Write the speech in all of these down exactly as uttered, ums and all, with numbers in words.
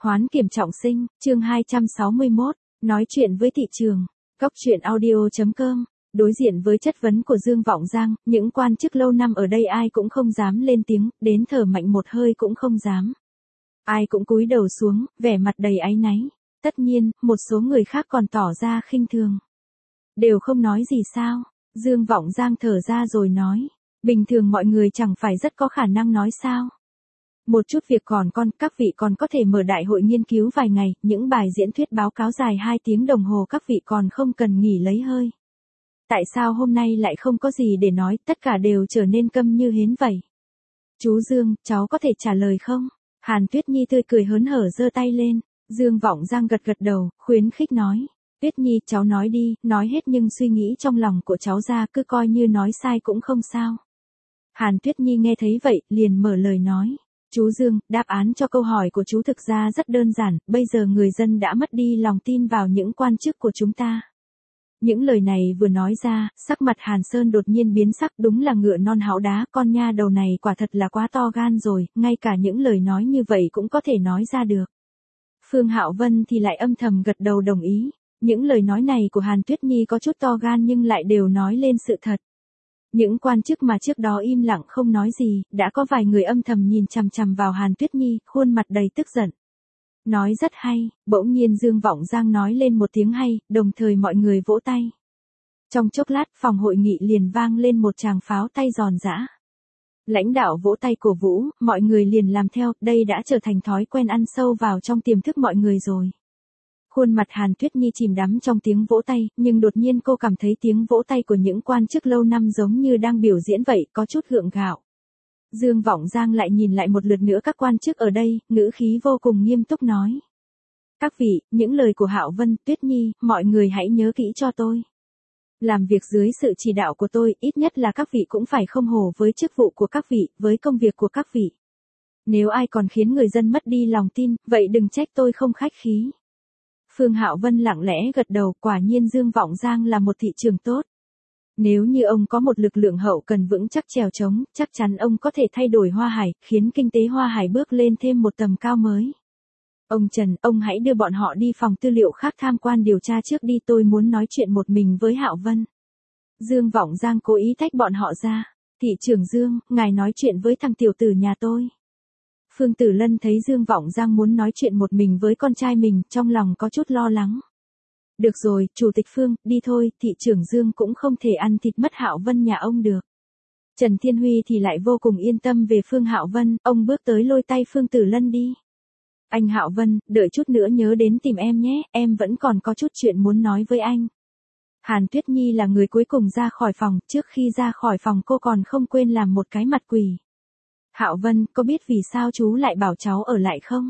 Hoán kiểm trọng sinh, chương hai trăm sáu mươi mốt, nói chuyện với thị trường. Góc truyện audio chấm com. Đối diện với chất vấn của Dương Vọng Giang, những quan chức lâu năm ở đây ai cũng không dám lên tiếng, đến thở mạnh một hơi cũng không dám. Ai cũng cúi đầu xuống, vẻ mặt đầy áy náy. Tất nhiên, một số người khác còn tỏ ra khinh thường. Đều không nói gì sao? Dương Vọng Giang thở ra rồi nói. Bình thường mọi người chẳng phải rất có khả năng nói sao? Một chút việc còn con, các vị còn có thể mở đại hội nghiên cứu vài ngày, những bài diễn thuyết báo cáo dài hai tiếng đồng hồ các vị còn không cần nghỉ lấy hơi. Tại sao hôm nay lại không có gì để nói, tất cả đều trở nên câm như hến vậy? Chú Dương, cháu có thể trả lời không? Hàn Tuyết Nhi tươi cười hớn hở giơ tay lên. Dương Vọng Giang gật gật đầu, khuyến khích nói. Tuyết Nhi, cháu nói đi, nói hết nhưng suy nghĩ trong lòng của cháu ra, cứ coi như nói sai cũng không sao. Hàn Tuyết Nhi nghe thấy vậy, liền mở lời nói. Chú Dương, đáp án cho câu hỏi của chú thực ra rất đơn giản, bây giờ người dân đã mất đi lòng tin vào những quan chức của chúng ta. Những lời này vừa nói ra, sắc mặt Hàn Sơn đột nhiên biến sắc, đúng là ngựa non háo đá, con nha đầu này quả thật là quá to gan rồi, ngay cả những lời nói như vậy cũng có thể nói ra được. Phương Hạo Vân thì lại âm thầm gật đầu đồng ý, những lời nói này của Hàn Tuyết Nhi có chút to gan nhưng lại đều nói lên sự thật. Những quan chức mà trước đó im lặng không nói gì, đã có vài người âm thầm nhìn chằm chằm vào Hàn Tuyết Nhi, khuôn mặt đầy tức giận. Nói rất hay, bỗng nhiên Dương Vọng Giang nói lên một tiếng hay, đồng thời mọi người vỗ tay. Trong chốc lát, phòng hội nghị liền vang lên một tràng pháo tay giòn giã. Lãnh đạo vỗ tay cổ vũ, mọi người liền làm theo, đây đã trở thành thói quen ăn sâu vào trong tiềm thức mọi người rồi. Khuôn mặt Hàn Tuyết Nhi chìm đắm trong tiếng vỗ tay, nhưng đột nhiên cô cảm thấy tiếng vỗ tay của những quan chức lâu năm giống như đang biểu diễn vậy, có chút gượng gạo. Dương Vọng Giang lại nhìn lại một lượt nữa các quan chức ở đây, ngữ khí vô cùng nghiêm túc nói. Các vị, những lời của Hạo Vân, Tuyết Nhi, mọi người hãy nhớ kỹ cho tôi. Làm việc dưới sự chỉ đạo của tôi, ít nhất là các vị cũng phải không hổ với chức vụ của các vị, với công việc của các vị. Nếu ai còn khiến người dân mất đi lòng tin, vậy đừng trách tôi không khách khí. Phương Hạo Vân lặng lẽ gật đầu, quả nhiên Dương Vọng Giang là một thị trường tốt. Nếu như ông có một lực lượng hậu cần vững chắc chèo chống, chắc chắn ông có thể thay đổi Hoa Hải, khiến kinh tế Hoa Hải bước lên thêm một tầm cao mới. Ông Trần, ông hãy đưa bọn họ đi phòng tư liệu khác tham quan điều tra trước đi, tôi muốn nói chuyện một mình với Hạo Vân. Dương Vọng Giang cố ý tách bọn họ ra. Thị trưởng Dương, ngài nói chuyện với thằng tiểu tử nhà tôi. Phương Tử Lân thấy Dương Vọng Giang muốn nói chuyện một mình với con trai mình, trong lòng có chút lo lắng. Được rồi, Chủ tịch Phương, đi thôi, thị trưởng Dương cũng không thể ăn thịt mất Hạo Vân nhà ông được. Trần Thiên Huy thì lại vô cùng yên tâm về Phương Hạo Vân, ông bước tới lôi tay Phương Tử Lân đi. Anh Hạo Vân, đợi chút nữa nhớ đến tìm em nhé, em vẫn còn có chút chuyện muốn nói với anh. Hàn Tuyết Nhi là người cuối cùng ra khỏi phòng, trước khi ra khỏi phòng cô còn không quên làm một cái mặt quỷ. Hạo Vân, có biết vì sao chú lại bảo cháu ở lại không?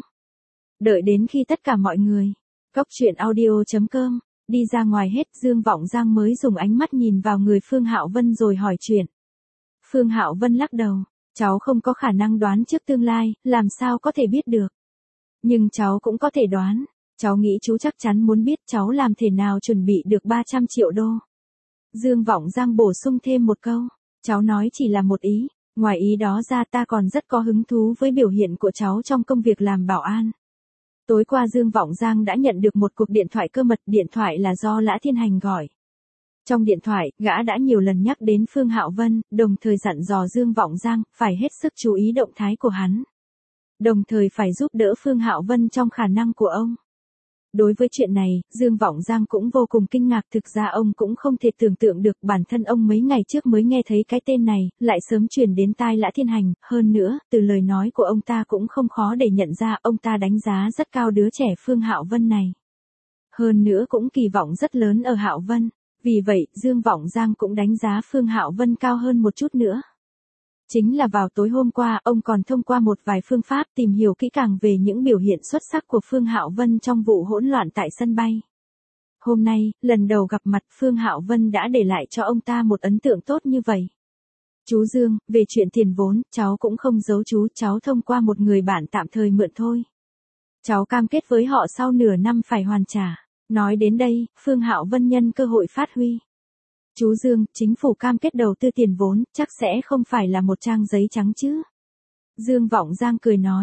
Đợi đến khi tất cả mọi người, góc truyện audio chấm com, đi ra ngoài hết, Dương Vọng Giang mới dùng ánh mắt nhìn vào người Phương Hạo Vân rồi hỏi chuyện. Phương Hạo Vân lắc đầu, cháu không có khả năng đoán trước tương lai, làm sao có thể biết được. Nhưng cháu cũng có thể đoán, cháu nghĩ chú chắc chắn muốn biết cháu làm thế nào chuẩn bị được ba trăm triệu đô. Dương Vọng Giang bổ sung thêm một câu, cháu nói chỉ là một ý. Ngoài ý đó ra ta còn rất có hứng thú với biểu hiện của cháu trong công việc làm bảo an. Tối qua Dương Vọng Giang đã nhận được một cuộc điện thoại cơ mật, điện thoại là do Lã Thiên Hành gọi. Trong điện thoại, gã đã nhiều lần nhắc đến Phương Hạo Vân, đồng thời dặn dò Dương Vọng Giang phải hết sức chú ý động thái của hắn. Đồng thời phải giúp đỡ Phương Hạo Vân trong khả năng của ông. Đối với chuyện này, Dương Vọng Giang cũng vô cùng kinh ngạc, thực ra ông cũng không thể tưởng tượng được bản thân ông mấy ngày trước mới nghe thấy cái tên này, lại sớm truyền đến tai Lã Thiên Hành, hơn nữa, từ lời nói của ông ta cũng không khó để nhận ra ông ta đánh giá rất cao đứa trẻ Phương Hạo Vân này. Hơn nữa cũng kỳ vọng rất lớn ở Hạo Vân, vì vậy Dương Vọng Giang cũng đánh giá Phương Hạo Vân cao hơn một chút nữa. Chính là vào tối hôm qua, ông còn thông qua một vài phương pháp tìm hiểu kỹ càng về những biểu hiện xuất sắc của Phương Hạo Vân trong vụ hỗn loạn tại sân bay. Hôm nay, lần đầu gặp mặt Phương Hạo Vân đã để lại cho ông ta một ấn tượng tốt như vậy. Chú Dương, về chuyện tiền vốn, cháu cũng không giấu chú, cháu thông qua một người bạn tạm thời mượn thôi. Cháu cam kết với họ sau nửa năm phải hoàn trả. Nói đến đây, Phương Hạo Vân nhân cơ hội phát huy. Chú Dương, chính phủ cam kết đầu tư tiền vốn, chắc sẽ không phải là một trang giấy trắng chứ. Dương Vọng Giang cười nói.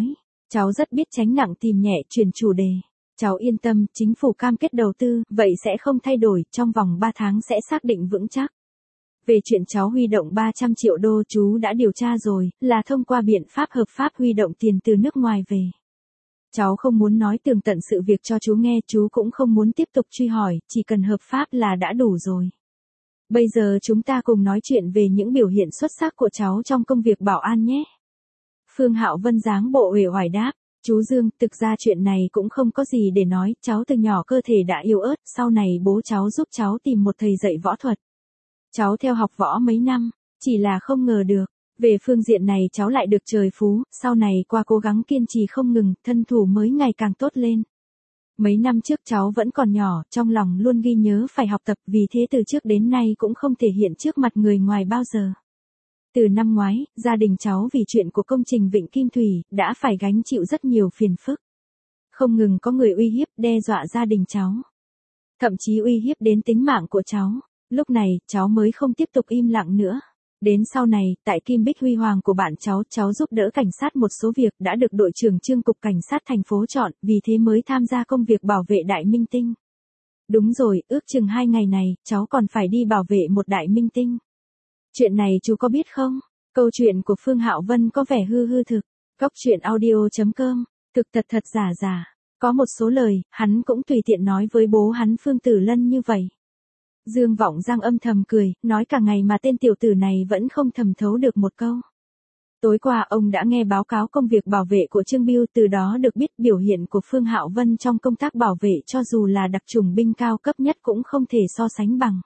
Cháu rất biết tránh nặng tìm nhẹ, chuyển chủ đề. Cháu yên tâm, chính phủ cam kết đầu tư, vậy sẽ không thay đổi, trong vòng ba tháng sẽ xác định vững chắc. Về chuyện cháu huy động ba trăm triệu đô, chú đã điều tra rồi, là thông qua biện pháp hợp pháp huy động tiền từ nước ngoài về. Cháu không muốn nói tường tận sự việc cho chú nghe, chú cũng không muốn tiếp tục truy hỏi, chỉ cần hợp pháp là đã đủ rồi. Bây giờ chúng ta cùng nói chuyện về những biểu hiện xuất sắc của cháu trong công việc bảo an nhé. Phương Hạo Vân dáng bộ uể oải đáp, chú Dương, thực ra chuyện này cũng không có gì để nói, cháu từ nhỏ cơ thể đã yếu ớt, sau này bố cháu giúp cháu tìm một thầy dạy võ thuật. Cháu theo học võ mấy năm, chỉ là không ngờ được, về phương diện này cháu lại được trời phú, sau này qua cố gắng kiên trì không ngừng, thân thủ mới ngày càng tốt lên. Mấy năm trước cháu vẫn còn nhỏ, trong lòng luôn ghi nhớ phải học tập, vì thế từ trước đến nay cũng không thể hiện trước mặt người ngoài bao giờ. Từ năm ngoái, gia đình cháu vì chuyện của công trình Vịnh Kim Thủy, đã phải gánh chịu rất nhiều phiền phức. Không ngừng có người uy hiếp, đe dọa gia đình cháu. Thậm chí uy hiếp đến tính mạng của cháu. Lúc này, cháu mới không tiếp tục im lặng nữa. Đến sau này, tại Kim Bích Huy Hoàng của bạn cháu, cháu giúp đỡ cảnh sát một số việc, đã được đội trưởng Trương cục cảnh sát thành phố chọn, vì thế mới tham gia công việc bảo vệ đại minh tinh. Đúng rồi, ước chừng hai ngày này, cháu còn phải đi bảo vệ một đại minh tinh. Chuyện này chú có biết không? Câu chuyện của Phương Hạo Vân có vẻ hư hư thực. Cóc truyện audio chấm com, thực thật thật giả giả. Có một số lời, hắn cũng tùy tiện nói với bố hắn Phương Tử Lân như vậy. Dương Vọng Giang âm thầm cười, nói cả ngày mà tên tiểu tử này vẫn không thầm thấu được một câu. Tối qua ông đã nghe báo cáo công việc bảo vệ của Trương Bưu, từ đó được biết biểu hiện của Phương Hạo Vân trong công tác bảo vệ cho dù là đặc chủng binh cao cấp nhất cũng không thể so sánh bằng.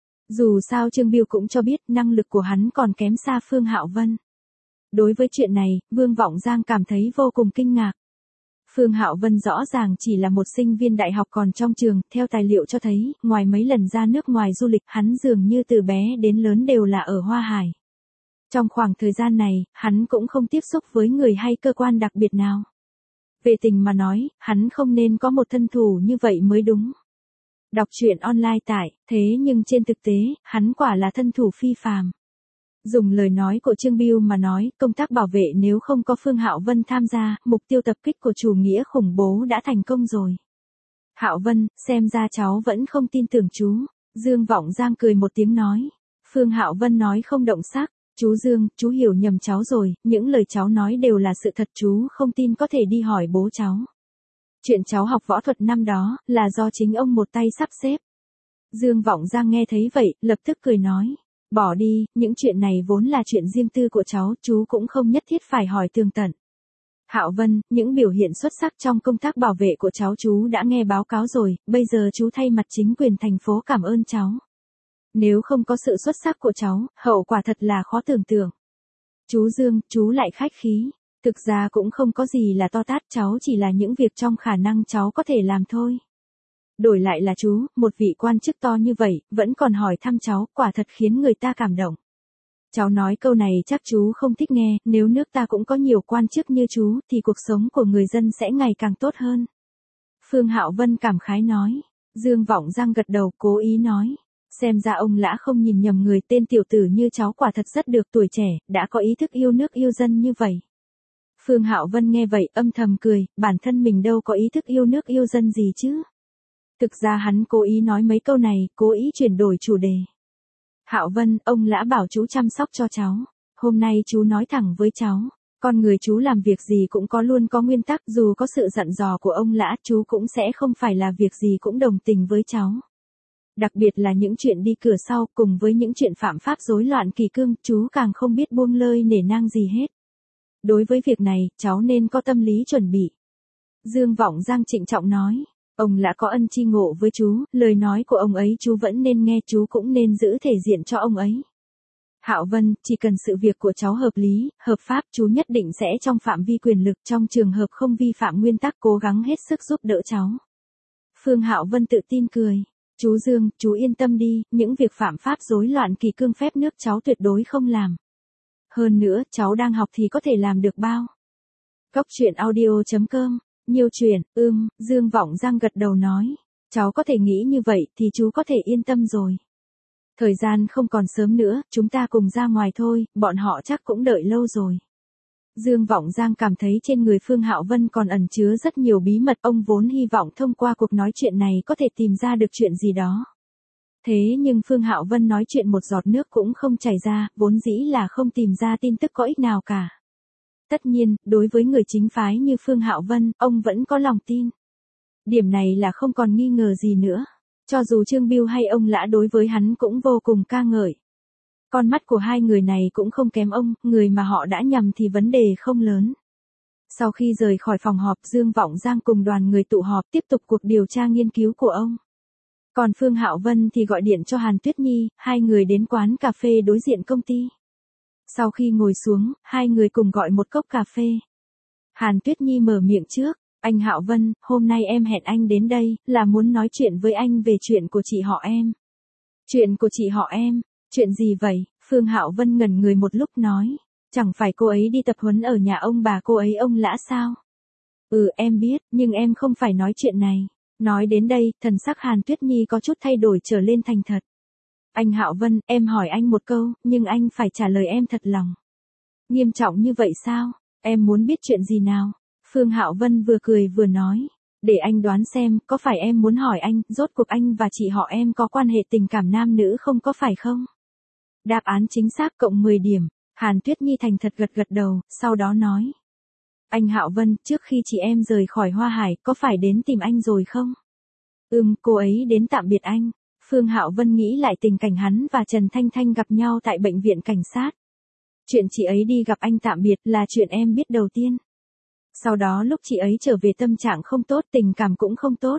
Dù sao Trương Bưu cũng cho biết năng lực của hắn còn kém xa Phương Hạo Vân. Đối với chuyện này, Vương Vọng Giang cảm thấy vô cùng kinh ngạc. Phương Hạo Vân rõ ràng chỉ là một sinh viên đại học còn trong trường, theo tài liệu cho thấy, ngoài mấy lần ra nước ngoài du lịch, hắn dường như từ bé đến lớn đều là ở Hoa Hải. Trong khoảng thời gian này, hắn cũng không tiếp xúc với người hay cơ quan đặc biệt nào. Về tình mà nói, hắn không nên có một thân thủ như vậy mới đúng. Đọc truyện online tại, thế nhưng trên thực tế, hắn quả là thân thủ phi phàm. Dùng lời nói của Trương Bưu mà nói, công tác bảo vệ nếu không có Phương Hạo Vân tham gia, mục tiêu tập kích của chủ nghĩa khủng bố đã thành công rồi. Hạo Vân, xem ra cháu vẫn không tin tưởng chú. Dương Vọng Giang cười một tiếng nói. Phương Hạo Vân nói không động sắc. Chú Dương, chú hiểu nhầm cháu rồi, những lời cháu nói đều là sự thật, chú không tin có thể đi hỏi bố cháu. Chuyện cháu học võ thuật năm đó, là do chính ông một tay sắp xếp. Dương Vọng Giang nghe thấy vậy, lập tức cười nói. Bỏ đi, những chuyện này vốn là chuyện riêng tư của cháu, chú cũng không nhất thiết phải hỏi tường tận. Hạo Vân, những biểu hiện xuất sắc trong công tác bảo vệ của cháu chú đã nghe báo cáo rồi, bây giờ chú thay mặt chính quyền thành phố cảm ơn cháu. Nếu không có sự xuất sắc của cháu, hậu quả thật là khó tưởng tượng. Chú Dương, chú lại khách khí. Thực ra cũng không có gì là to tát, cháu chỉ là những việc trong khả năng cháu có thể làm thôi. Đổi lại là chú, một vị quan chức to như vậy, vẫn còn hỏi thăm cháu, quả thật khiến người ta cảm động. Cháu nói câu này chắc chú không thích nghe, nếu nước ta cũng có nhiều quan chức như chú, thì cuộc sống của người dân sẽ ngày càng tốt hơn. Phương Hạo Vân cảm khái nói. Dương Vọng Giang gật đầu, cố ý nói. Xem ra ông Lã không nhìn nhầm người, tên tiểu tử như cháu quả thật rất được, tuổi trẻ, đã có ý thức yêu nước yêu dân như vậy. Phương Hạo Vân nghe vậy, âm thầm cười, bản thân mình đâu có ý thức yêu nước yêu dân gì chứ. Thực ra hắn cố ý nói mấy câu này, cố ý chuyển đổi chủ đề. Hạo Vân, ông Lã bảo chú chăm sóc cho cháu. Hôm nay chú nói thẳng với cháu. Con người chú làm việc gì cũng có luôn có nguyên tắc, dù có sự dặn dò của ông Lã, chú cũng sẽ không phải là việc gì cũng đồng tình với cháu. Đặc biệt là những chuyện đi cửa sau, cùng với những chuyện phạm pháp rối loạn kỷ cương, chú càng không biết buông lơi nể nang gì hết. Đối với việc này, cháu nên có tâm lý chuẩn bị. Dương Vọng Giang trịnh trọng nói. Ông Lã có ân chi ngộ với chú, lời nói của ông ấy chú vẫn nên nghe, chú cũng nên giữ thể diện cho ông ấy. Hạo Vân, chỉ cần sự việc của cháu hợp lý, hợp pháp, chú nhất định sẽ trong phạm vi quyền lực, trong trường hợp không vi phạm nguyên tắc, cố gắng hết sức giúp đỡ cháu. Phương Hạo Vân tự tin cười. Chú Dương, chú yên tâm đi, những việc phạm pháp rối loạn kỷ cương phép nước cháu tuyệt đối không làm. Hơn nữa, cháu đang học thì có thể làm được bao. Cóc truyện audio chấm com, nhiều chuyện, ưm, Dương Vọng Giang gật đầu nói. Cháu có thể nghĩ như vậy thì chú có thể yên tâm rồi. Thời gian không còn sớm nữa, chúng ta cùng ra ngoài thôi, bọn họ chắc cũng đợi lâu rồi. Dương Vọng Giang cảm thấy trên người Phương Hạo Vân còn ẩn chứa rất nhiều bí mật, ông vốn hy vọng thông qua cuộc nói chuyện này có thể tìm ra được chuyện gì đó. Thế nhưng Phương Hạo Vân nói chuyện một giọt nước cũng không chảy ra, vốn dĩ là không tìm ra tin tức có ích nào cả. Tất nhiên, đối với người chính phái như Phương Hạo Vân, ông vẫn có lòng tin. Điểm này là không còn nghi ngờ gì nữa. Cho dù Trương Bưu hay ông Lã đối với hắn cũng vô cùng ca ngợi. Con mắt của hai người này cũng không kém ông, người mà họ đã nhầm thì vấn đề không lớn. Sau khi rời khỏi phòng họp, Dương Vọng Giang cùng đoàn người tụ họp tiếp tục cuộc điều tra nghiên cứu của ông. Còn Phương Hạo Vân thì gọi điện cho Hàn Tuyết Nhi, hai người đến quán cà phê đối diện công ty. Sau khi ngồi xuống, hai người cùng gọi một cốc cà phê. Hàn Tuyết Nhi mở miệng trước, anh Hạo Vân, hôm nay em hẹn anh đến đây, là muốn nói chuyện với anh về chuyện của chị họ em. Chuyện của chị họ em, chuyện gì vậy? Phương Hạo Vân ngẩn người một lúc nói, chẳng phải cô ấy đi tập huấn ở nhà ông bà cô ấy ông Lã sao? Ừ em biết, nhưng em không phải nói chuyện này. Nói đến đây, thần sắc Hàn Tuyết Nhi có chút thay đổi trở lên thành thật. Anh Hạo Vân, em hỏi anh một câu, nhưng anh phải trả lời em thật lòng. Nghiêm trọng như vậy sao? Em muốn biết chuyện gì nào? Phương Hạo Vân vừa cười vừa nói. Để anh đoán xem, có phải em muốn hỏi anh, rốt cuộc anh và chị họ em có quan hệ tình cảm nam nữ không có phải không? Đáp án chính xác cộng mười điểm. Hàn Tuyết Nhi thành thật gật gật đầu, sau đó nói. Anh Hạo Vân, trước khi chị em rời khỏi Hoa Hải, có phải đến tìm anh rồi không? Ừm, cô ấy đến tạm biệt anh. Phương Hạo Vân nghĩ lại tình cảnh hắn và Trần Thanh Thanh gặp nhau tại bệnh viện cảnh sát. Chuyện chị ấy đi gặp anh tạm biệt là chuyện em biết đầu tiên. Sau đó lúc chị ấy trở về tâm trạng không tốt, tình cảm cũng không tốt.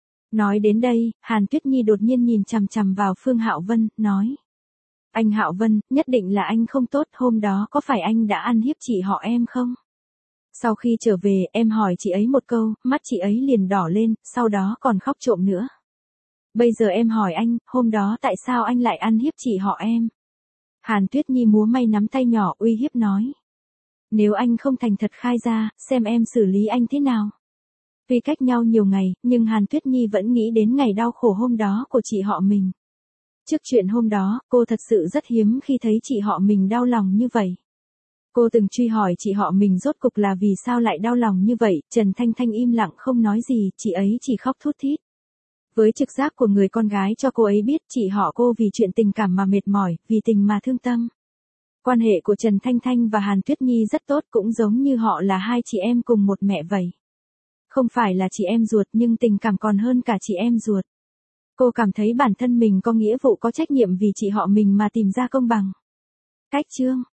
Nói đến đây, Hàn Tuyết Nhi đột nhiên nhìn chằm chằm vào Phương Hạo Vân, nói. Anh Hạo Vân, nhất định là anh không tốt, hôm đó có phải anh đã ăn hiếp chị họ em không? Sau khi trở về, em hỏi chị ấy một câu, mắt chị ấy liền đỏ lên, sau đó còn khóc trộm nữa. Bây giờ em hỏi anh, hôm đó tại sao anh lại ăn hiếp chị họ em? Hàn Tuyết Nhi múa may nắm tay nhỏ uy hiếp nói. Nếu anh không thành thật khai ra, xem em xử lý anh thế nào. Tuy cách nhau nhiều ngày, nhưng Hàn Tuyết Nhi vẫn nghĩ đến ngày đau khổ hôm đó của chị họ mình. Trước chuyện hôm đó, cô thật sự rất hiếm khi thấy chị họ mình đau lòng như vậy. Cô từng truy hỏi chị họ mình rốt cục là vì sao lại đau lòng như vậy, Trần Thanh Thanh im lặng không nói gì, chị ấy chỉ khóc thút thít. Với trực giác của người con gái cho cô ấy biết chị họ cô vì chuyện tình cảm mà mệt mỏi, vì tình mà thương tâm. Quan hệ của Trần Thanh Thanh và Hàn Tuyết Nhi rất tốt, cũng giống như họ là hai chị em cùng một mẹ vậy. Không phải là chị em ruột nhưng tình cảm còn hơn cả chị em ruột. Cô cảm thấy bản thân mình có nghĩa vụ có trách nhiệm vì chị họ mình mà tìm ra công bằng. Cách chương